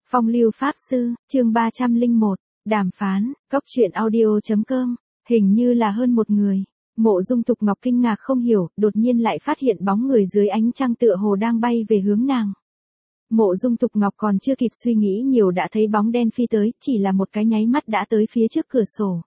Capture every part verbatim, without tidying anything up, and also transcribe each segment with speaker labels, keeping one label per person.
Speaker 1: Phong lưu pháp sư, chương ba trăm lẻ một, đàm phán, góc truyện audio.com, hình như là hơn một người. Mộ Dung Thục Ngọc kinh ngạc không hiểu, đột nhiên lại phát hiện bóng người dưới ánh trăng tựa hồ đang bay về hướng nàng. Mộ Dung Thục Ngọc còn chưa kịp suy nghĩ nhiều đã thấy bóng đen phi tới, chỉ là một cái nháy mắt đã tới phía trước cửa sổ.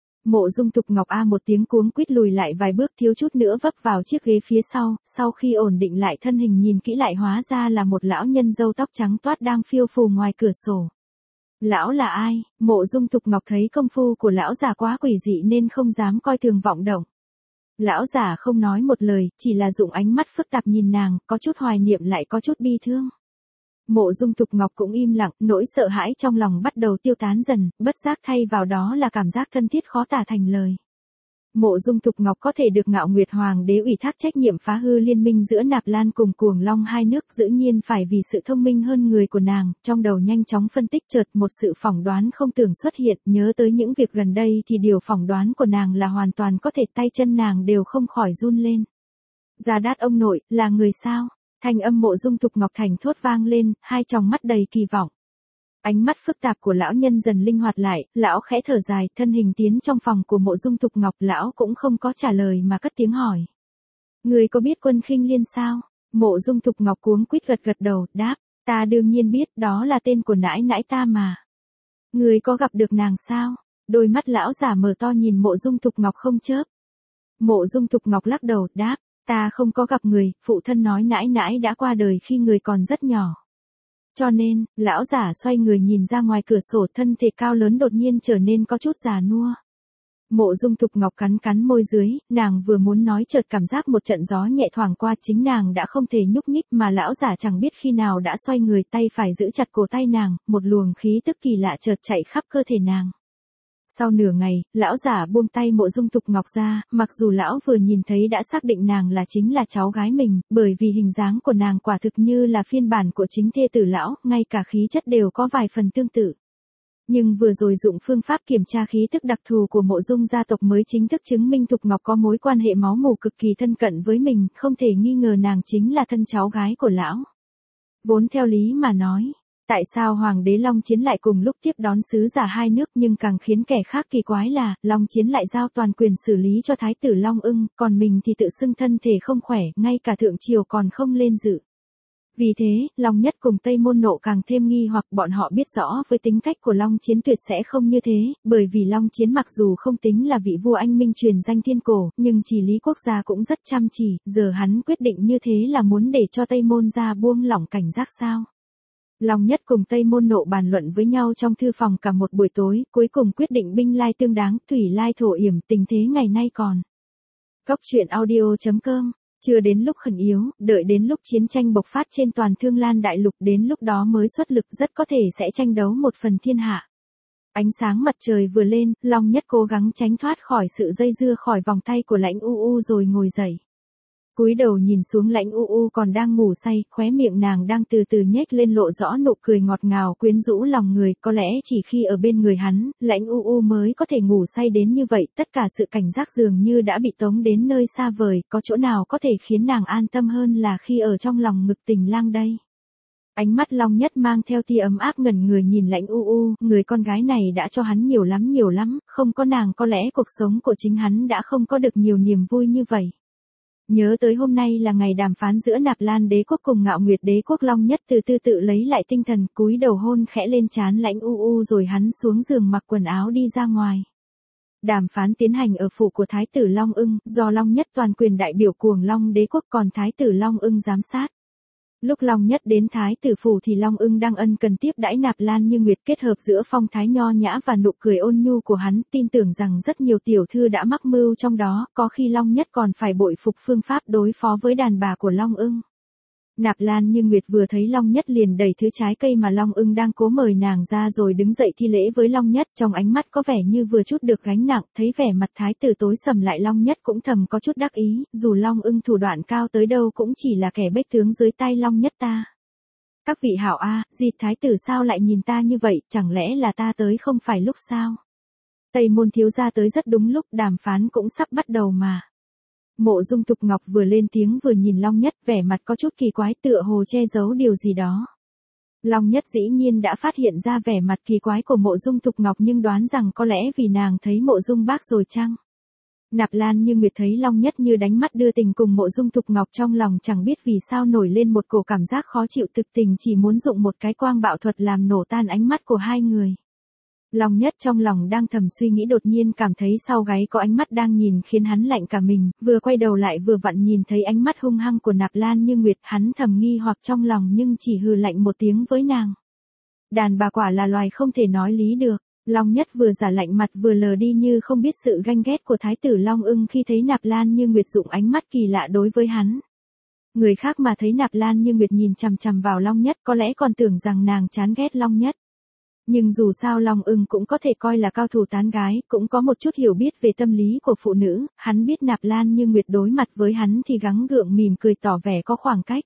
Speaker 1: Mộ Dung Thục Ngọc a một tiếng cuống quýt lùi lại vài bước, thiếu chút nữa vấp vào chiếc ghế phía sau, sau khi ổn định lại thân hình nhìn kỹ lại hóa ra là một lão nhân râu tóc trắng toát đang phiêu phù ngoài cửa sổ. Lão là ai? Mộ Dung Thục Ngọc thấy công phu của lão già quá quỷ dị nên không dám coi thường vọng động. Lão già không nói một lời, chỉ là dụng ánh mắt phức tạp nhìn nàng, có chút hoài niệm lại có chút bi thương. Mộ Dung Thục Ngọc cũng im lặng, nỗi sợ hãi trong lòng bắt đầu tiêu tán dần, bất giác thay vào đó là cảm giác thân thiết khó tả thành lời. Mộ Dung Thục Ngọc có thể được Ngạo Nguyệt Hoàng đế ủy thác trách nhiệm phá hư liên minh giữa Nạp Lan cùng Cuồng Long hai nước, dĩ nhiên phải vì sự thông minh hơn người của nàng, trong đầu nhanh chóng phân tích chợt một sự phỏng đoán không tưởng xuất hiện, nhớ tới những việc gần đây thì điều phỏng đoán của nàng là hoàn toàn có thể, tay chân nàng đều không khỏi run lên. Gia Đát ông nội, là người sao? Thanh âm Mộ Dung Thục Ngọc thành thốt vang lên, hai tròng mắt đầy kỳ vọng. Ánh mắt phức tạp của lão nhân dần linh hoạt lại, lão khẽ thở dài, thân hình tiến trong phòng của Mộ Dung Thục Ngọc, lão cũng không có trả lời mà cất tiếng hỏi. Người có biết Quân Khinh Liên sao? Mộ Dung Thục Ngọc cuống quýt gật gật đầu, đáp, ta đương nhiên biết, đó là tên của nãi nãi ta mà. Người có gặp được nàng sao? Đôi mắt lão giả mở to nhìn Mộ Dung Thục Ngọc không chớp. Mộ Dung Thục Ngọc lắc đầu, đáp, ta không có gặp người, phụ thân nói nãi nãi đã qua đời khi người còn rất nhỏ. Cho nên, lão giả xoay người nhìn ra ngoài cửa sổ, thân thể cao lớn đột nhiên trở nên có chút già nua. Mộ Dung Thục Ngọc cắn cắn môi dưới, nàng vừa muốn nói chợt cảm giác một trận gió nhẹ thoảng qua, chính nàng đã không thể nhúc nhích mà lão giả chẳng biết khi nào đã xoay người, tay phải giữ chặt cổ tay nàng, một luồng khí tức kỳ lạ chợt chạy khắp cơ thể nàng. Sau nửa ngày, lão giả buông tay Mộ Dung Thục Ngọc ra, mặc dù lão vừa nhìn thấy đã xác định nàng là chính là cháu gái mình, bởi vì hình dáng của nàng quả thực như là phiên bản của chính thê tử lão, ngay cả khí chất đều có vài phần tương tự. Nhưng vừa rồi dụng phương pháp kiểm tra khí tức đặc thù của Mộ Dung gia tộc mới chính thức chứng minh Thục Ngọc có mối quan hệ máu mủ cực kỳ thân cận với mình, không thể nghi ngờ nàng chính là thân cháu gái của lão. Vốn theo lý mà nói, tại sao Hoàng đế Long Chiến lại cùng lúc tiếp đón sứ giả hai nước, nhưng càng khiến kẻ khác kỳ quái là, Long Chiến lại giao toàn quyền xử lý cho Thái tử Long Ưng, còn mình thì tự xưng thân thể không khỏe, ngay cả thượng triều còn không lên dự. Vì thế, Long Nhất cùng Tây Môn Nộ càng thêm nghi hoặc, bọn họ biết rõ với tính cách của Long Chiến tuyệt sẽ không như thế, bởi vì Long Chiến mặc dù không tính là vị vua anh minh truyền danh thiên cổ, nhưng chỉ lý quốc gia cũng rất chăm chỉ, giờ hắn quyết định như thế là muốn để cho Tây Môn gia buông lỏng cảnh giác sao? Long Nhất cùng Tây Môn Nộ bàn luận với nhau trong thư phòng cả một buổi tối, cuối cùng quyết định binh lai tương đáng, thủy lai thổ yểm, tình thế ngày nay còn. Góc truyện audio.com, chưa đến lúc khẩn yếu, đợi đến lúc chiến tranh bộc phát trên toàn Thương Lan đại lục, đến lúc đó mới xuất lực, rất có thể sẽ tranh đấu một phần thiên hạ. Ánh sáng mặt trời vừa lên, Long Nhất cố gắng tránh thoát khỏi sự dây dưa khỏi vòng tay của Lãnh U U rồi ngồi dậy. Cúi đầu nhìn xuống Lãnh U U còn đang ngủ say, khóe miệng nàng đang từ từ nhếch lên lộ rõ nụ cười ngọt ngào quyến rũ lòng người, có lẽ chỉ khi ở bên người hắn, Lãnh U U mới có thể ngủ say đến như vậy, tất cả sự cảnh giác dường như đã bị tống đến nơi xa vời, có chỗ nào có thể khiến nàng an tâm hơn là khi ở trong lòng ngực Tình Lang đây. Ánh mắt Long Nhất mang theo tia ấm áp, ngẩn người nhìn Lãnh U U, người con gái này đã cho hắn nhiều lắm nhiều lắm, không có nàng có lẽ cuộc sống của chính hắn đã không có được nhiều niềm vui như vậy. Nhớ tới hôm nay là ngày đàm phán giữa Nạp Lan đế quốc cùng Ngạo Nguyệt đế quốc, Long Nhất từ từ tự lấy lại tinh thần, cúi đầu hôn khẽ lên trán Lãnh U U rồi hắn xuống giường mặc quần áo đi ra ngoài. Đàm phán tiến hành ở phủ của Thái tử Long Ưng, do Long Nhất toàn quyền đại biểu Cuồng Long đế quốc, còn Thái tử Long Ưng giám sát. Lúc Long Nhất đến Thái tử phủ thì Long Ưng đang ân cần tiếp đãi Nạp Lan Như Nguyệt, kết hợp giữa phong thái nho nhã và nụ cười ôn nhu của hắn, tin tưởng rằng rất nhiều tiểu thư đã mắc mưu trong đó, có khi Long Nhất còn phải bội phục phương pháp đối phó với đàn bà của Long Ưng. Nạp Lan Như Nguyệt vừa thấy Long Nhất liền đẩy thứ trái cây mà Long Ưng đang cố mời nàng ra rồi đứng dậy thi lễ với Long Nhất, trong ánh mắt có vẻ như vừa chút được gánh nặng, thấy vẻ mặt thái tử tối sầm lại Long Nhất cũng thầm có chút đắc ý, dù Long Ưng thủ đoạn cao tới đâu cũng chỉ là kẻ bếch tướng dưới tay Long Nhất ta. Các vị hảo a, à, gì thái tử sao lại nhìn ta như vậy, chẳng lẽ là ta tới không phải lúc sao? Tây Môn thiếu gia tới rất đúng lúc, đàm phán cũng sắp bắt đầu mà. Mộ Dung Thục Ngọc vừa lên tiếng vừa nhìn Long Nhất, vẻ mặt có chút kỳ quái, tựa hồ che giấu điều gì đó. Long Nhất dĩ nhiên đã phát hiện ra vẻ mặt kỳ quái của Mộ Dung Thục Ngọc nhưng đoán rằng có lẽ vì nàng thấy Mộ Dung Bác rồi chăng? Nạp Lan Như Nguyệt thấy Long Nhất như đánh mắt đưa tình cùng Mộ Dung Thục Ngọc trong lòng chẳng biết vì sao nổi lên một cổ cảm giác khó chịu thực tình chỉ muốn dụng một cái quang bạo thuật làm nổ tan ánh mắt của hai người. Long Nhất trong lòng đang thầm suy nghĩ đột nhiên cảm thấy sau gáy có ánh mắt đang nhìn khiến hắn lạnh cả mình, vừa quay đầu lại vừa vặn nhìn thấy ánh mắt hung hăng của Nạp Lan Như Nguyệt, hắn thầm nghi hoặc trong lòng nhưng chỉ hừ lạnh một tiếng với nàng. Đàn bà quả là loài không thể nói lý được. Long Nhất vừa giả lạnh mặt vừa lờ đi như không biết sự ganh ghét của Thái tử Long Ưng khi thấy Nạp Lan Như Nguyệt dụng ánh mắt kỳ lạ đối với hắn. Người khác mà thấy Nạp Lan Như Nguyệt nhìn chằm chằm vào Long Nhất có lẽ còn tưởng rằng nàng chán ghét Long Nhất. Nhưng dù sao Long Ưng cũng có thể coi là cao thủ tán gái, cũng có một chút hiểu biết về tâm lý của phụ nữ, hắn biết Nạp Lan Như Nguyệt đối mặt với hắn thì gắng gượng mỉm cười tỏ vẻ có khoảng cách.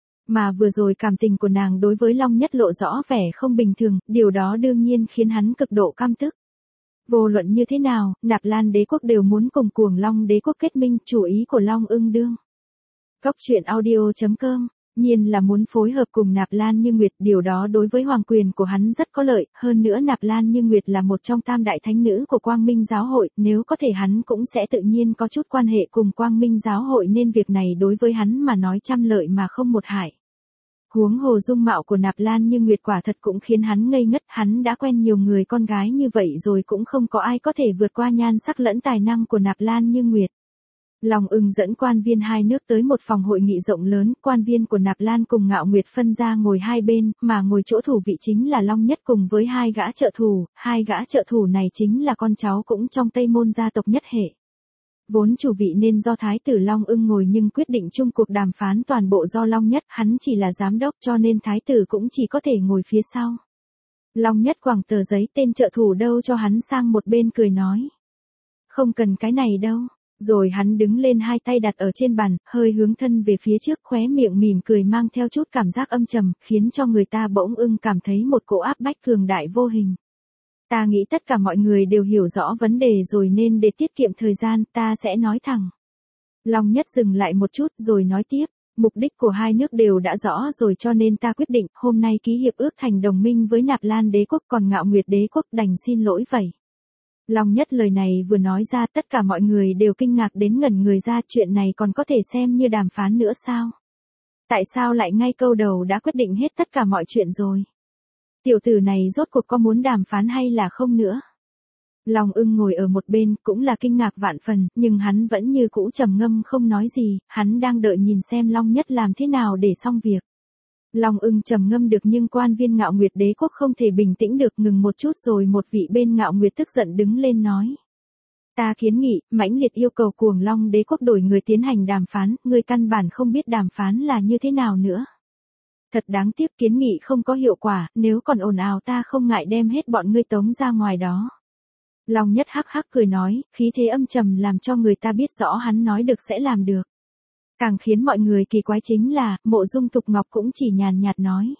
Speaker 1: Mà vừa rồi cảm tình của nàng đối với Long Nhất lộ rõ vẻ không bình thường, điều đó đương nhiên khiến hắn cực độ căm tức. Vô luận như thế nào, Nạp Lan đế quốc đều muốn cùng Cuồng Long đế quốc kết minh, chủ ý của Long Ưng đương. Cốc truyện audio chấm com nhiên là muốn phối hợp cùng Nạp Lan Như Nguyệt, điều đó đối với hoàng quyền của hắn rất có lợi, hơn nữa Nạp Lan Như Nguyệt là một trong tam đại thánh nữ của Quang Minh giáo hội, nếu có thể hắn cũng sẽ tự nhiên có chút quan hệ cùng Quang Minh giáo hội nên việc này đối với hắn mà nói trăm lợi mà không một hại. Huống hồ dung mạo của Nạp Lan Như Nguyệt quả thật cũng khiến hắn ngây ngất, hắn đã quen nhiều người con gái như vậy rồi cũng không có ai có thể vượt qua nhan sắc lẫn tài năng của Nạp Lan Như Nguyệt. Long Ưng dẫn quan viên hai nước tới một phòng hội nghị rộng lớn, quan viên của Nạp Lan cùng Ngạo Nguyệt phân ra ngồi hai bên, mà ngồi chỗ thủ vị chính là Long Nhất cùng với hai gã trợ thủ, hai gã trợ thủ này chính là con cháu cũng trong Tây Môn gia tộc Nhất hệ. Vốn chủ vị nên do Thái tử Long Ưng ngồi nhưng quyết định chung cuộc đàm phán toàn bộ do Long Nhất, hắn chỉ là giám đốc cho nên Thái tử cũng chỉ có thể ngồi phía sau. Long Nhất quẳng tờ giấy tên trợ thủ đâu cho hắn sang một bên cười nói. Không cần cái này đâu. Rồi hắn đứng lên hai tay đặt ở trên bàn, hơi hướng thân về phía trước, khóe miệng mỉm cười mang theo chút cảm giác âm trầm, khiến cho người ta bỗng ưng cảm thấy một cỗ áp bách cường đại vô hình. Ta nghĩ tất cả mọi người đều hiểu rõ vấn đề rồi nên để tiết kiệm thời gian, ta sẽ nói thẳng. Long Nhất dừng lại một chút rồi nói tiếp, mục đích của hai nước đều đã rõ rồi cho nên ta quyết định hôm nay ký hiệp ước thành đồng minh với Nạp Lan đế quốc, còn Ngạo Nguyệt đế quốc đành xin lỗi vậy. Long Nhất lời này vừa nói ra tất cả mọi người đều kinh ngạc đến ngẩn người ra, chuyện này còn có thể xem như đàm phán nữa sao? Tại sao lại ngay câu đầu đã quyết định hết tất cả mọi chuyện rồi? Tiểu tử này rốt cuộc có muốn đàm phán hay là không nữa? Long Ưng ngồi ở một bên cũng là kinh ngạc vạn phần, nhưng hắn vẫn như cũ trầm ngâm không nói gì, hắn đang đợi nhìn xem Long Nhất làm thế nào để xong việc. Long Ưng trầm ngâm được nhưng quan viên Ngạo Nguyệt đế quốc không thể bình tĩnh được, ngừng một chút rồi một vị bên Ngạo Nguyệt tức giận đứng lên nói. Ta kiến nghị, mãnh liệt yêu cầu Cuồng Long đế quốc đổi người tiến hành đàm phán, người căn bản không biết đàm phán là như thế nào nữa. Thật đáng tiếc kiến nghị không có hiệu quả, nếu còn ồn ào ta không ngại đem hết bọn ngươi tống ra ngoài đó. Long Nhất hắc hắc cười nói, khí thế âm trầm làm cho người ta biết rõ hắn nói được sẽ làm được. Càng khiến mọi người kỳ quái chính là, Mộ Dung Thục Ngọc cũng chỉ nhàn nhạt nói.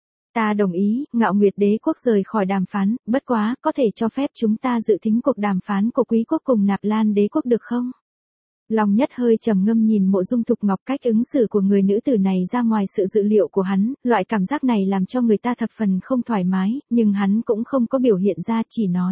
Speaker 1: Ta đồng ý, Ngạo Nguyệt đế quốc rời khỏi đàm phán, bất quá, có thể cho phép chúng ta dự tính cuộc đàm phán của Quý quốc cùng Nạp Lan đế quốc được không? Long Nhất hơi trầm ngâm nhìn Mộ Dung Thục Ngọc, cách ứng xử của người nữ tử này ra ngoài sự dự liệu của hắn, loại cảm giác này làm cho người ta thập phần không thoải mái, nhưng hắn cũng không có biểu hiện ra, chỉ nói.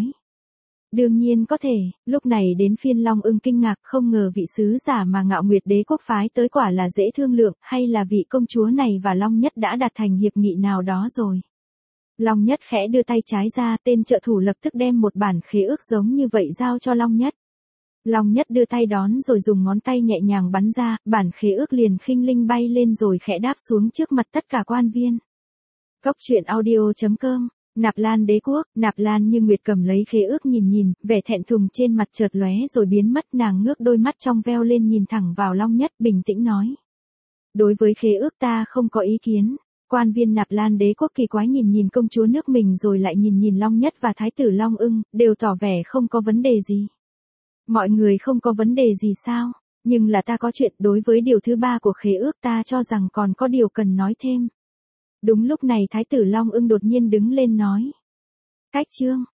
Speaker 1: Đương nhiên có thể, lúc này đến phiên Long Ưng kinh ngạc, không ngờ vị sứ giả mà Ngạo Nguyệt đế quốc phái tới quả là dễ thương lượng, hay là vị công chúa này và Long Nhất đã đạt thành hiệp nghị nào đó rồi. Long Nhất khẽ đưa tay trái ra, tên trợ thủ lập tức đem một bản khế ước giống như vậy giao cho Long Nhất. Long Nhất đưa tay đón rồi dùng ngón tay nhẹ nhàng bắn ra, bản khế ước liền khinh linh bay lên rồi khẽ đáp xuống trước mặt tất cả quan viên. Cốc truyện audio chấm com Nạp Lan đế quốc, Nạp Lan Như Nguyệt cầm lấy khế ước nhìn nhìn, vẻ thẹn thùng trên mặt chợt lóe rồi biến mất, nàng ngước đôi mắt trong veo lên nhìn thẳng vào Long Nhất, bình tĩnh nói. Đối với khế ước ta không có ý kiến. Quan viên Nạp Lan đế quốc kỳ quái nhìn nhìn công chúa nước mình rồi lại nhìn nhìn Long Nhất và Thái tử Long Ưng, đều tỏ vẻ không có vấn đề gì. Mọi người không có vấn đề gì sao? Nhưng là ta có chuyện, đối với điều thứ ba của khế ước ta cho rằng còn có điều cần nói thêm. Đúng lúc này Thái tử Long Ưng đột nhiên đứng lên nói. Cách chương.